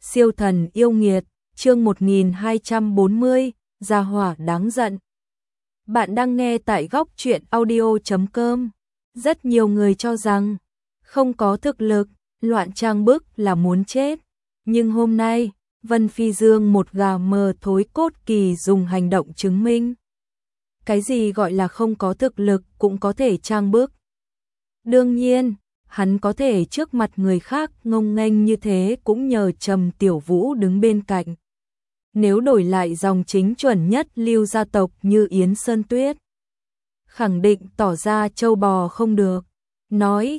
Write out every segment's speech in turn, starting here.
Siêu thần yêu nghiệt, chương 1240, gia hỏa đáng giận. Bạn đang nghe tại góc truyện audio.com. Rất nhiều người cho rằng không có thực lực, loạn trang bức là muốn chết. Nhưng hôm nay, Vân Phi Dương một gà mờ thối cốt kỳ dùng hành động chứng minh. Cái gì gọi là không có thực lực cũng có thể trang bức. Đương nhiên, hắn có thể trước mặt người khác ngông nghênh như thế cũng nhờ Trầm Tiểu Vũ đứng bên cạnh. Nếu đổi lại dòng chính chuẩn nhất lưu gia tộc như Yến Sơn Tuyết, khẳng định tỏ ra trâu bò không được. Nói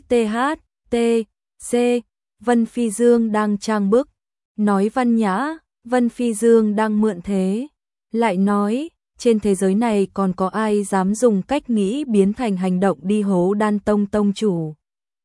THT Vân Phi Dương đang trang bức, nói văn nhã, Vân Phi Dương đang mượn thế. Lại nói, trên thế giới này còn có ai dám dùng cách nghĩ biến thành hành động đi hố Đan Tông tông chủ.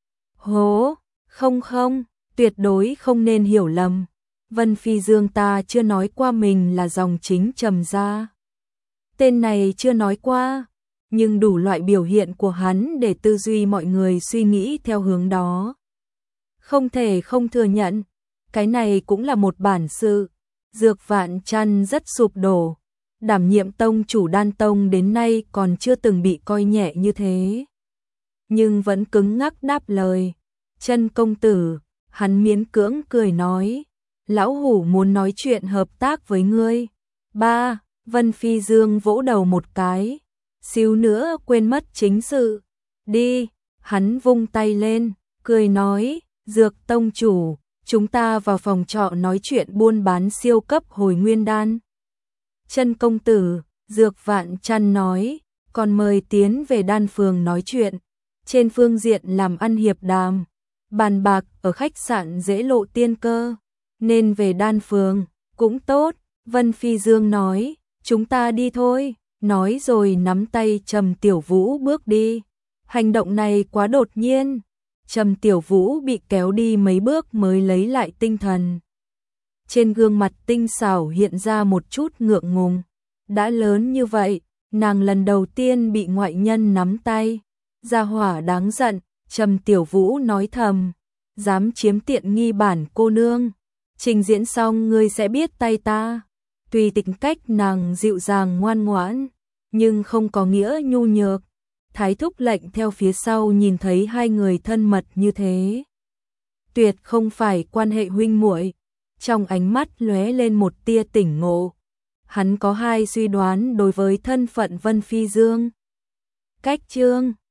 Hố, không, tuyệt đối không nên hiểu lầm. Vân Phi Dương ta chưa nói qua mình là dòng chính Trầm gia. Tên này chưa nói qua, nhưng đủ loại biểu hiện của hắn để tư duy mọi người suy nghĩ theo hướng đó. Không thể không thừa nhận, cái này cũng là một bản sự. Dược Vạn Chăn rất sụp đổ, đảm nhiệm tông chủ Đan Tông đến nay còn chưa từng bị coi nhẹ như thế. Nhưng vẫn cứng ngắc đáp lời. Chân công tử, hắn miễn cưỡng cười nói, lão hủ muốn nói chuyện hợp tác với ngươi. Ba, Vân Phi Dương vỗ đầu một cái, xíu nữa quên mất chính sự. Đi, hắn vung tay lên, cười nói, Dược tông chủ, chúng ta vào phòng trọ nói chuyện buôn bán siêu cấp hồi nguyên đan. Chân công tử, Dược Vạn Chăn nói, còn mời tiến về đan phường nói chuyện. Trên phương diện làm ăn hiệp đàm, bàn bạc ở khách sạn dễ lộ tiên cơ, nên về đan phường, cũng tốt. Vân Phi Dương nói, chúng ta đi thôi, nói rồi nắm tay Trầm Tiểu Vũ bước đi. Hành động này quá đột nhiên, Trầm Tiểu Vũ bị kéo đi mấy bước mới lấy lại tinh thần. Trên gương mặt tinh xảo hiện ra một chút ngượng ngùng, đã lớn như vậy, nàng lần đầu tiên bị ngoại nhân nắm tay. Gia hỏa đáng giận, Trầm Tiểu Vũ nói thầm, dám chiếm tiện nghi bản cô nương, trình diễn xong ngươi sẽ biết tay ta. Tùy tính cách nàng dịu dàng ngoan ngoãn, nhưng không có nghĩa nhu nhược. Thái thúc lệnh theo phía sau nhìn thấy hai người thân mật như thế, tuyệt không phải quan hệ huynh muội. Trong ánh mắt lóe lên một tia tỉnh ngộ. Hắn có hai suy đoán đối với thân phận Vân Phi Dương. Cách chương